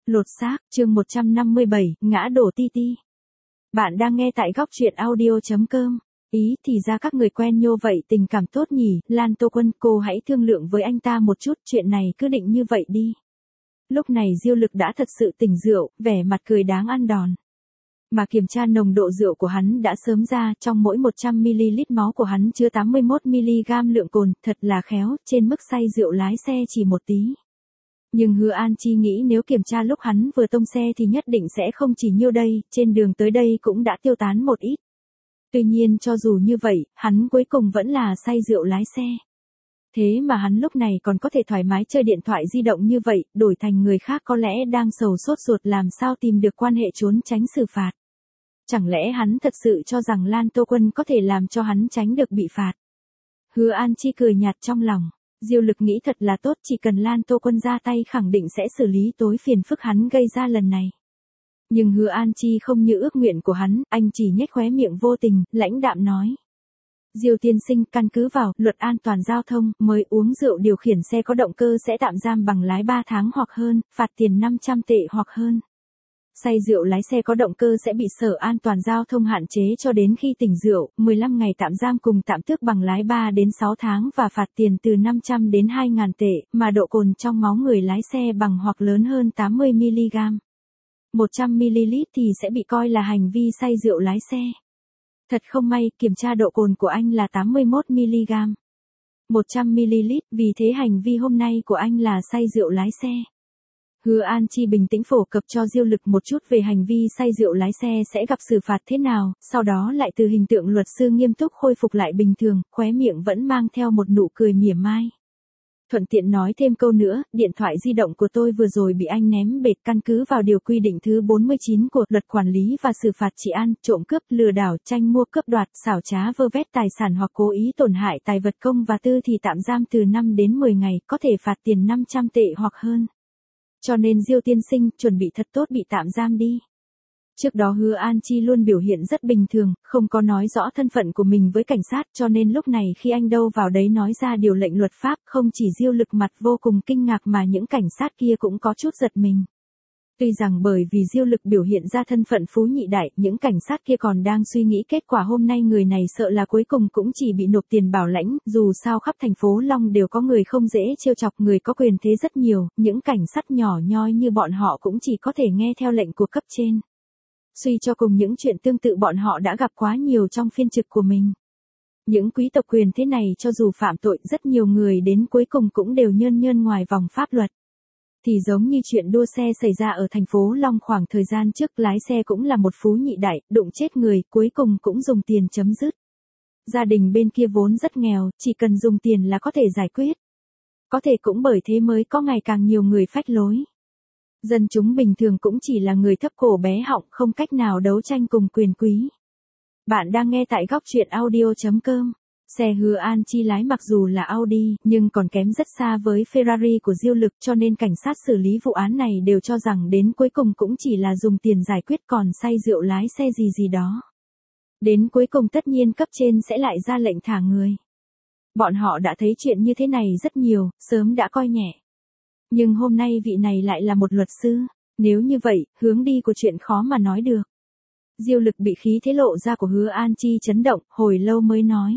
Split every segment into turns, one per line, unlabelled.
Lột xác, chương 157, ngã đổ ti ti. Bạn đang nghe tại góc truyện audio.com. Ý thì ra các người quen nhô vậy tình cảm tốt nhỉ, Lan Tô Quân, cô hãy thương lượng với anh ta một chút, chuyện này cứ định như vậy đi. Lúc này Diêu Lực đã thật sự tỉnh rượu, vẻ mặt cười đáng ăn đòn. Mà kiểm tra nồng độ rượu của hắn đã sớm ra, trong mỗi 100ml máu của hắn chứa 81mg lượng cồn, thật là khéo, trên mức say rượu lái xe chỉ một tí. Nhưng Hứa An Chi nghĩ nếu kiểm tra lúc hắn vừa tông xe thì nhất định sẽ không chỉ nhiêu đây, trên đường tới đây cũng đã tiêu tán một ít. Tuy nhiên cho dù như vậy, hắn cuối cùng vẫn là say rượu lái xe. Thế mà hắn lúc này còn có thể thoải mái chơi điện thoại di động như vậy, đổi thành người khác có lẽ đang sầu sốt ruột làm sao tìm được quan hệ trốn tránh xử phạt. Chẳng lẽ hắn thật sự cho rằng Lan Tô Quân có thể làm cho hắn tránh được bị phạt? Hứa An Chi cười nhạt trong lòng. Diêu Lực nghĩ thật là tốt, chỉ cần Lan Tô Quân ra tay khẳng định sẽ xử lý tối phiền phức hắn gây ra lần này. Nhưng Hứa An Chi không như ước nguyện của hắn, anh chỉ nhếch khóe miệng vô tình, lãnh đạm nói. Diêu tiên sinh, căn cứ vào luật an toàn giao thông, mới uống rượu điều khiển xe có động cơ sẽ tạm giam bằng lái 3 tháng hoặc hơn, phạt tiền 500 tệ hoặc hơn. Say rượu lái xe có động cơ sẽ bị Sở An toàn giao thông hạn chế cho đến khi tỉnh rượu, 15 ngày tạm giam cùng tạm tước bằng lái 3 đến 6 tháng và phạt tiền từ 500 đến 2.000 tệ, mà độ cồn trong máu người lái xe bằng hoặc lớn hơn 80mg. 100ml thì sẽ bị coi là hành vi say rượu lái xe. Thật không may, kiểm tra độ cồn của anh là 81mg. 100ml, vì thế hành vi hôm nay của anh là say rượu lái xe. Hứa An Chi bình tĩnh phổ cập cho Diêu Lực một chút về hành vi say rượu lái xe sẽ gặp xử phạt thế nào, sau đó lại từ hình tượng luật sư nghiêm túc khôi phục lại bình thường, khóe miệng vẫn mang theo một nụ cười mỉa mai. Thuận tiện nói thêm câu nữa, điện thoại di động của tôi vừa rồi bị anh ném bệt, căn cứ vào điều quy định thứ 49 của Luật Quản lý và Xử phạt trị an, trộm cướp, lừa đảo, tranh mua, cướp đoạt, xảo trá vơ vét tài sản hoặc cố ý tổn hại tài vật công và tư thì tạm giam từ 5 đến 10 ngày, có thể phạt tiền 500 tệ hoặc hơn. Cho nên Diêu tiên sinh, chuẩn bị thật tốt bị tạm giam đi. Trước đó Hứa An Chi luôn biểu hiện rất bình thường, không có nói rõ thân phận của mình với cảnh sát, cho nên lúc này khi anh đâu vào đấy nói ra điều lệnh luật pháp, không chỉ Diêu Lực mặt vô cùng kinh ngạc mà những cảnh sát kia cũng có chút giật mình. Tuy rằng bởi vì Diêu Lực biểu hiện ra thân phận phú nhị đại, những cảnh sát kia còn đang suy nghĩ kết quả hôm nay người này sợ là cuối cùng cũng chỉ bị nộp tiền bảo lãnh, dù sao khắp thành phố Long đều có người không dễ trêu chọc, người có quyền thế rất nhiều, những cảnh sát nhỏ nhoi như bọn họ cũng chỉ có thể nghe theo lệnh của cấp trên. Suy cho cùng những chuyện tương tự bọn họ đã gặp quá nhiều trong phiên trực của mình. Những quý tộc quyền thế này cho dù phạm tội rất nhiều người đến cuối cùng cũng đều nhơn nhơn ngoài vòng pháp luật. Thì giống như chuyện đua xe xảy ra ở thành phố Long khoảng thời gian trước, lái xe cũng là một phú nhị đại, đụng chết người, cuối cùng cũng dùng tiền chấm dứt. Gia đình bên kia vốn rất nghèo, chỉ cần dùng tiền là có thể giải quyết. Có thể cũng bởi thế mới có ngày càng nhiều người phách lối. Dân chúng bình thường cũng chỉ là người thấp cổ bé họng, không cách nào đấu tranh cùng quyền quý. Bạn đang nghe tại góc truyện audio.com. Xe Hứa An Chi lái mặc dù là Audi, nhưng còn kém rất xa với Ferrari của Diêu Lực, cho nên cảnh sát xử lý vụ án này đều cho rằng đến cuối cùng cũng chỉ là dùng tiền giải quyết, còn say rượu lái xe gì đó. Đến cuối cùng tất nhiên cấp trên sẽ lại ra lệnh thả người. Bọn họ đã thấy chuyện như thế này rất nhiều, sớm đã coi nhẹ. Nhưng hôm nay vị này lại là một luật sư, nếu như vậy, hướng đi của chuyện khó mà nói được. Diêu Lực bị khí thế lộ ra của Hứa An Chi chấn động, hồi lâu mới nói.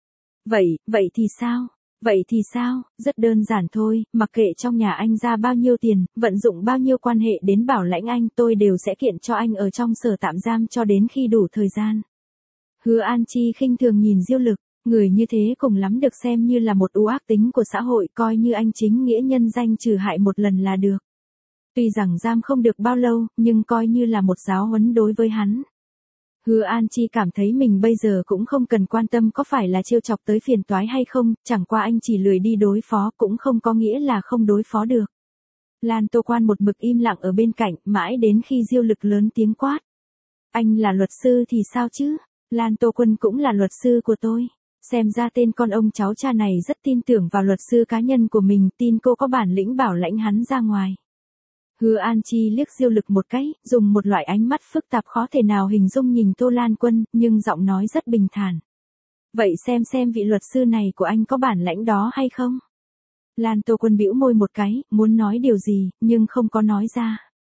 Vậy thì sao? Vậy thì sao? Rất đơn giản thôi, mặc kệ trong nhà anh ra bao nhiêu tiền, vận dụng bao nhiêu quan hệ đến bảo lãnh anh, tôi đều sẽ kiện cho anh ở trong sở tạm giam cho đến khi đủ thời gian. Hứa An Chi khinh thường nhìn Diêu Lực. Người như thế cùng lắm được xem như là một ưu ác tính của xã hội, coi như anh chính nghĩa nhân danh trừ hại một lần là được. Tuy rằng giam không được bao lâu, nhưng coi như là một giáo huấn đối với hắn. Hứa An Chi cảm thấy mình bây giờ cũng không cần quan tâm có phải là trêu chọc tới phiền toái hay không, chẳng qua anh chỉ lười đi đối phó cũng không có nghĩa là không đối phó được. Lan Tô Quan một mực im lặng ở bên cạnh, mãi đến khi Diêu Lực lớn tiếng quát. Anh là luật sư thì sao chứ? Lan Tô Quân cũng là luật sư của tôi. Xem ra tên con ông cháu cha này rất tin tưởng vào luật sư cá nhân của mình, tin cô có bản lĩnh bảo lãnh hắn ra ngoài. Hứa An Chi liếc Diêu Lực một cái, dùng một loại ánh mắt phức tạp khó thể nào hình dung nhìn Tô Lan Quân, nhưng giọng nói rất bình thản. Vậy xem vị luật sư này của anh có bản lãnh đó hay không? Lan Tô Quân bĩu môi một cái, muốn nói điều gì, nhưng không có nói ra.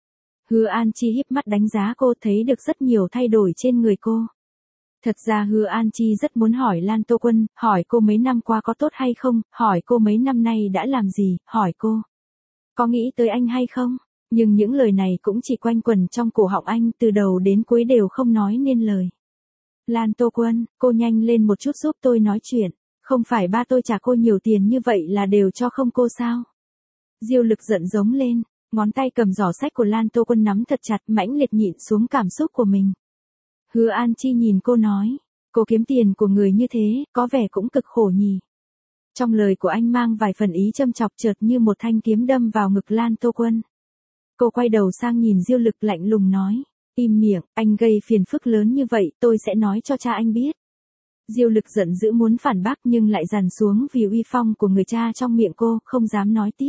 Hứa An Chi híp mắt đánh giá cô, thấy được rất nhiều thay đổi trên người cô. Thật ra Hứa An Chi rất muốn hỏi Lan Tô Quân, hỏi cô mấy năm qua có tốt hay không, hỏi cô mấy năm nay đã làm gì, hỏi cô có nghĩ tới anh hay không, nhưng những lời này cũng chỉ quanh quẩn trong cổ họng anh, từ đầu đến cuối đều không nói nên lời. Lan Tô Quân, cô nhanh lên một chút giúp tôi nói chuyện, không phải ba tôi trả cô nhiều tiền như vậy là đều cho không cô sao? Diêu Lực giận giống lên, ngón tay cầm giỏ sách của Lan Tô Quân nắm thật chặt, mãnh liệt nhịn xuống cảm xúc của mình. Hứa An Chi nhìn cô nói, cô kiếm tiền của người như thế, có vẻ cũng cực khổ nhỉ. Trong lời của anh mang vài phần ý châm chọc, chợt như một thanh kiếm đâm vào ngực Lan Tô Quân. Cô quay đầu sang nhìn Diêu Lực lạnh lùng nói, im miệng, anh gây phiền phức lớn như vậy, tôi sẽ nói cho cha anh biết. Diêu Lực giận dữ muốn phản bác nhưng lại dằn xuống vì uy phong của người cha trong miệng cô, không dám nói tiếp.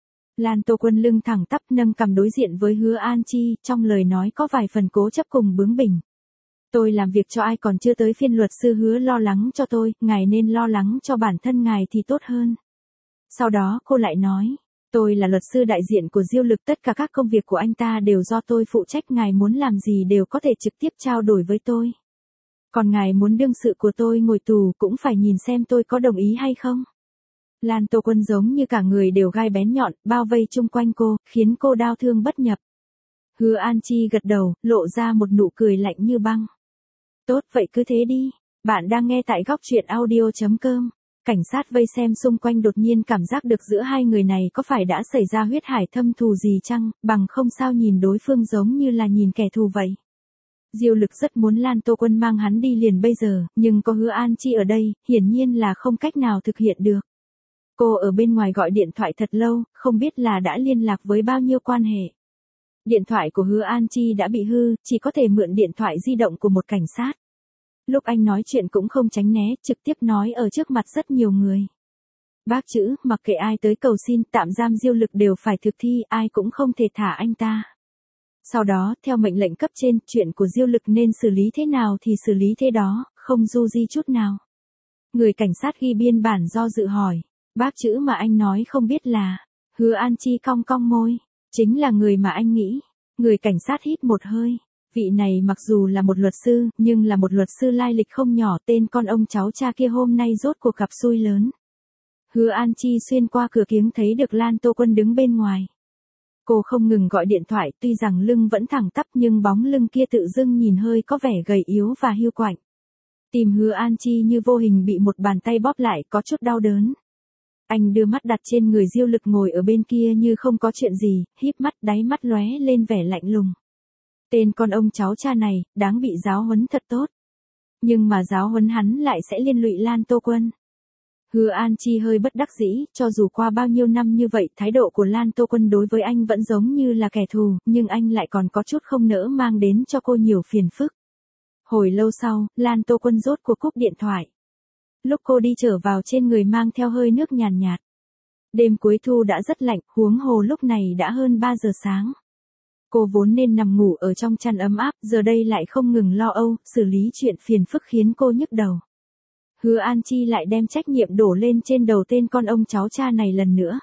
Lan Tô Quân lưng thẳng tắp nâng cằm đối diện với Hứa An Chi, trong lời nói có vài phần cố chấp cùng bướng bỉnh. Tôi làm việc cho ai còn chưa tới phiên luật sư Hứa lo lắng cho tôi, ngài nên lo lắng cho bản thân ngài thì tốt hơn. Sau đó cô lại nói, tôi là luật sư đại diện của Diêu Lực, tất cả các công việc của anh ta đều do tôi phụ trách, ngài muốn làm gì đều có thể trực tiếp trao đổi với tôi. Còn ngài muốn đương sự của tôi ngồi tù cũng phải nhìn xem tôi có đồng ý hay không. Lan Tô Quân giống như cả người đều gai bén nhọn, bao vây chung quanh cô, khiến cô đau thương bất nhập. Hứa An Chi gật đầu, lộ ra một nụ cười lạnh như băng. Tốt vậy cứ thế đi, bạn đang nghe tại góc truyện audio.com. Cảnh sát vây xem xung quanh đột nhiên cảm giác được giữa hai người này có phải đã xảy ra huyết hải thâm thù gì chăng, bằng không sao nhìn đối phương giống như là nhìn kẻ thù vậy. Diêu Lực rất muốn Lan Tô Quân mang hắn đi liền bây giờ, nhưng có Hứa An Chi ở đây, hiển nhiên là không cách nào thực hiện được. Cô ở bên ngoài gọi điện thoại thật lâu, không biết là đã liên lạc với bao nhiêu quan hệ. Điện thoại của Hứa An Chi đã bị hư, chỉ có thể mượn điện thoại di động của một cảnh sát. Lúc anh nói chuyện cũng không tránh né, trực tiếp nói ở trước mặt rất nhiều người. Bác chữ, mặc kệ ai tới cầu xin tạm giam Diêu Lực đều phải thực thi, ai cũng không thể thả anh ta. Sau đó, theo mệnh lệnh cấp trên, chuyện của Diêu Lực nên xử lý thế nào thì xử lý thế đó, không du di chút nào. Người cảnh sát ghi biên bản do dự hỏi, bác chữ mà anh nói không biết là, Hứa An Chi cong cong môi, chính là người mà anh nghĩ. Người cảnh sát hít một hơi, vị này mặc dù là một luật sư, nhưng là một luật sư lai lịch không nhỏ, tên con ông cháu cha kia hôm nay rốt cuộc gặp xui lớn. Hứa An Chi xuyên qua cửa kiếng thấy được Lan Tô Quân đứng bên ngoài. Cô không ngừng gọi điện thoại, tuy rằng lưng vẫn thẳng tắp nhưng bóng lưng kia tự dưng nhìn hơi có vẻ gầy yếu và hiu quạnh. Tim Hứa An Chi như vô hình bị một bàn tay bóp lại, có chút đau đớn. Anh đưa mắt đặt trên người Diêu Lực ngồi ở bên kia như không có chuyện gì, híp mắt, đáy mắt lóe lên vẻ lạnh lùng. Tên con ông cháu cha này, đáng bị giáo huấn thật tốt. Nhưng mà giáo huấn hắn lại sẽ liên lụy Lan Tô Quân. Hứa An Chi hơi bất đắc dĩ, cho dù qua bao nhiêu năm như vậy, thái độ của Lan Tô Quân đối với anh vẫn giống như là kẻ thù, nhưng anh lại còn có chút không nỡ mang đến cho cô nhiều phiền phức. Hồi lâu sau, Lan Tô Quân rốt cuộc cúp điện thoại. Lúc cô đi trở vào trên người mang theo hơi nước nhàn nhạt. Đêm cuối thu đã rất lạnh, huống hồ lúc này đã hơn 3 giờ sáng. Cô vốn nên nằm ngủ ở trong chăn ấm áp, giờ đây lại không ngừng lo âu, xử lý chuyện phiền phức khiến cô nhức đầu. Hứa An Chi lại đem trách nhiệm đổ lên trên đầu tên con ông cháu cha này lần nữa.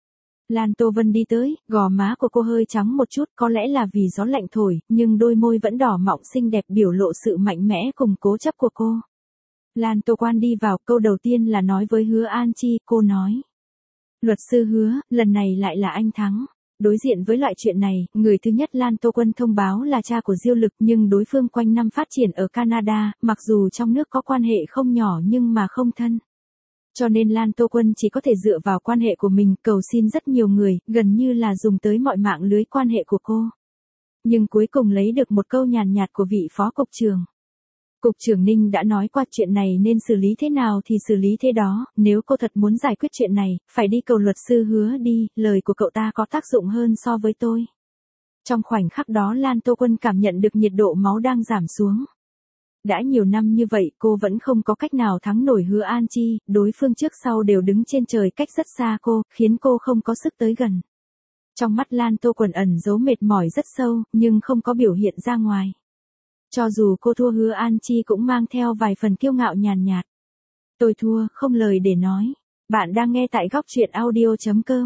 Lan Tô Vân đi tới, gò má của cô hơi trắng một chút, có lẽ là vì gió lạnh thổi, nhưng đôi môi vẫn đỏ mọng xinh đẹp biểu lộ sự mạnh mẽ cùng cố chấp của cô. Lan Tô Quan đi vào, câu đầu tiên là nói với Hứa An Chi, cô nói. Luật sư Hứa, lần này lại là anh thắng. Đối diện với loại chuyện này, người thứ nhất Lan Tô Quân thông báo là cha của Diêu Lực, nhưng đối phương quanh năm phát triển ở Canada, mặc dù trong nước có quan hệ không nhỏ nhưng mà không thân. Cho nên Lan Tô Quân chỉ có thể dựa vào quan hệ của mình cầu xin rất nhiều người, gần như là dùng tới mọi mạng lưới quan hệ của cô. Nhưng cuối cùng lấy được một câu nhàn nhạt của vị phó cục trưởng. Cục trưởng Ninh đã nói qua chuyện này nên xử lý thế nào thì xử lý thế đó, nếu cô thật muốn giải quyết chuyện này, phải đi cầu luật sư Hứa đi, lời của cậu ta có tác dụng hơn so với tôi. Trong khoảnh khắc đó Lan Tô Quân cảm nhận được nhiệt độ máu đang giảm xuống. Đã nhiều năm như vậy cô vẫn không có cách nào thắng nổi Hứa An Chi, đối phương trước sau đều đứng trên trời cách rất xa cô, khiến cô không có sức tới gần. Trong mắt Lan Tô Quân ẩn giấu mệt mỏi rất sâu, nhưng không có biểu hiện ra ngoài. Cho dù cô thua Hứa An Chi cũng mang theo vài phần kiêu ngạo nhàn nhạt. Tôi thua, không lời để nói. Bạn đang nghe tại góc truyện audio.com.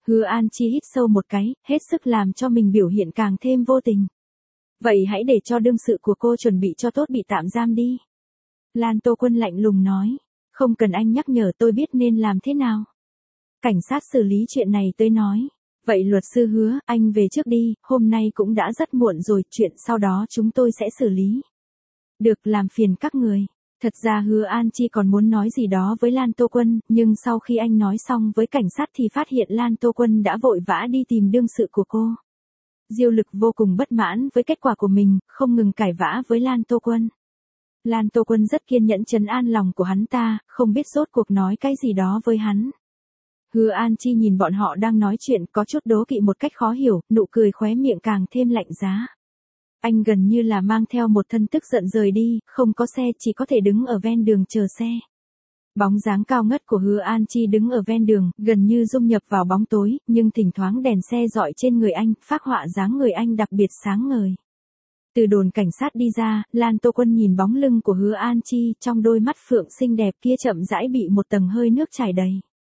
Hứa An Chi hít sâu một cái, hết sức làm cho mình biểu hiện càng thêm vô tình. Vậy hãy để cho đương sự của cô chuẩn bị cho tốt bị tạm giam đi. Lan Tô Quân lạnh lùng nói. Không cần anh nhắc nhở, tôi biết nên làm thế nào. Cảnh sát xử lý chuyện này tới nói. Vậy luật sư Hứa, anh về trước đi, hôm nay cũng đã rất muộn rồi, chuyện sau đó chúng tôi sẽ xử lý. Được, làm phiền các người. Thật ra Hứa An Chi còn muốn nói gì đó với Lan Tô Quân, nhưng sau khi anh nói xong với cảnh sát thì phát hiện Lan Tô Quân đã vội vã đi tìm đương sự của cô. Diêu Lực vô cùng bất mãn với kết quả của mình, không ngừng cãi vã với Lan Tô Quân. Lan Tô Quân rất kiên nhẫn trấn an lòng của hắn ta, không biết rốt cuộc nói cái gì đó với hắn. Hứa An Chi nhìn bọn họ đang nói chuyện có chút đố kỵ một cách khó hiểu, nụ cười khóe miệng càng thêm lạnh giá. Anh gần như là mang theo một thân tức giận rời đi, không có xe chỉ có thể đứng ở ven đường chờ xe. Bóng dáng cao ngất của Hứa An Chi đứng ở ven đường, gần như dung nhập vào bóng tối, nhưng thỉnh thoảng đèn xe rọi trên người anh, phác họa dáng người anh đặc biệt sáng ngời. Từ đồn cảnh sát đi ra, Lan Tô Quân nhìn bóng lưng của Hứa An Chi, trong đôi mắt phượng xinh đẹp kia chậm rãi bị một tầng hơi nước trải đầy.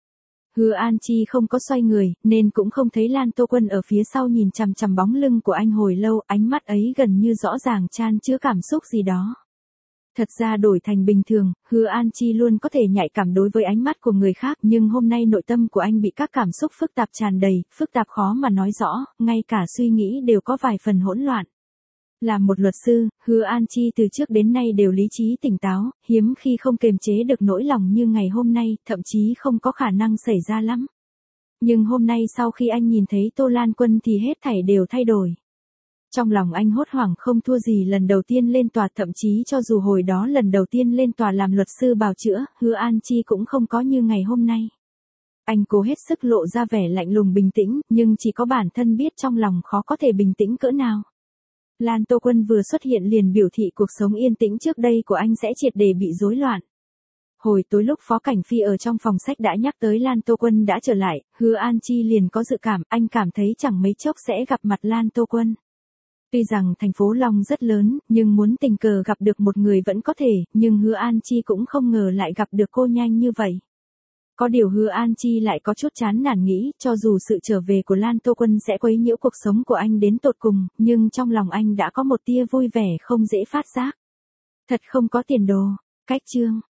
Hứa An Chi không có xoay người, nên cũng không thấy Lan Tô Quân ở phía sau nhìn chằm chằm bóng lưng của anh hồi lâu, ánh mắt ấy gần như rõ ràng chan chứa cảm xúc gì đó. Thật ra đổi thành bình thường, Hứa An Chi luôn có thể nhạy cảm đối với ánh mắt của người khác, nhưng hôm nay nội tâm của anh bị các cảm xúc phức tạp tràn đầy, phức tạp khó mà nói rõ, ngay cả suy nghĩ đều có vài phần hỗn loạn. Làm một luật sư, Hứa An Chi từ trước đến nay đều lý trí tỉnh táo, hiếm khi không kềm chế được nỗi lòng như ngày hôm nay, thậm chí không có khả năng xảy ra lắm. Nhưng hôm nay sau khi anh nhìn thấy Tô Lan Quân thì hết thảy đều thay đổi. Trong lòng anh hốt hoảng không thua gì lần đầu tiên lên tòa, thậm chí cho dù hồi đó lần đầu tiên lên tòa làm luật sư bào chữa, Hứa An Chi cũng không có như ngày hôm nay. Anh cố hết sức lộ ra vẻ lạnh lùng bình tĩnh, nhưng chỉ có bản thân biết trong lòng khó có thể bình tĩnh cỡ nào. Lan Tô Quân vừa xuất hiện liền biểu thị cuộc sống yên tĩnh trước đây của anh sẽ triệt để bị rối loạn. Hồi tối lúc Phó Cảnh Phi ở trong phòng sách đã nhắc tới Lan Tô Quân đã trở lại, Hứa An Chi liền có dự cảm, anh cảm thấy chẳng mấy chốc sẽ gặp mặt Lan Tô Quân. Tuy rằng thành phố Long rất lớn, nhưng muốn tình cờ gặp được một người vẫn có thể, nhưng Hứa An Chi cũng không ngờ lại gặp được cô nhanh như vậy. Có điều Hứa An Chi lại có chút chán nản nghĩ, cho dù sự trở về của Lan Tô Quân sẽ quấy nhiễu cuộc sống của anh đến tột cùng, nhưng trong lòng anh đã có một tia vui vẻ không dễ phát giác. Thật không có tiền đồ. Cách chương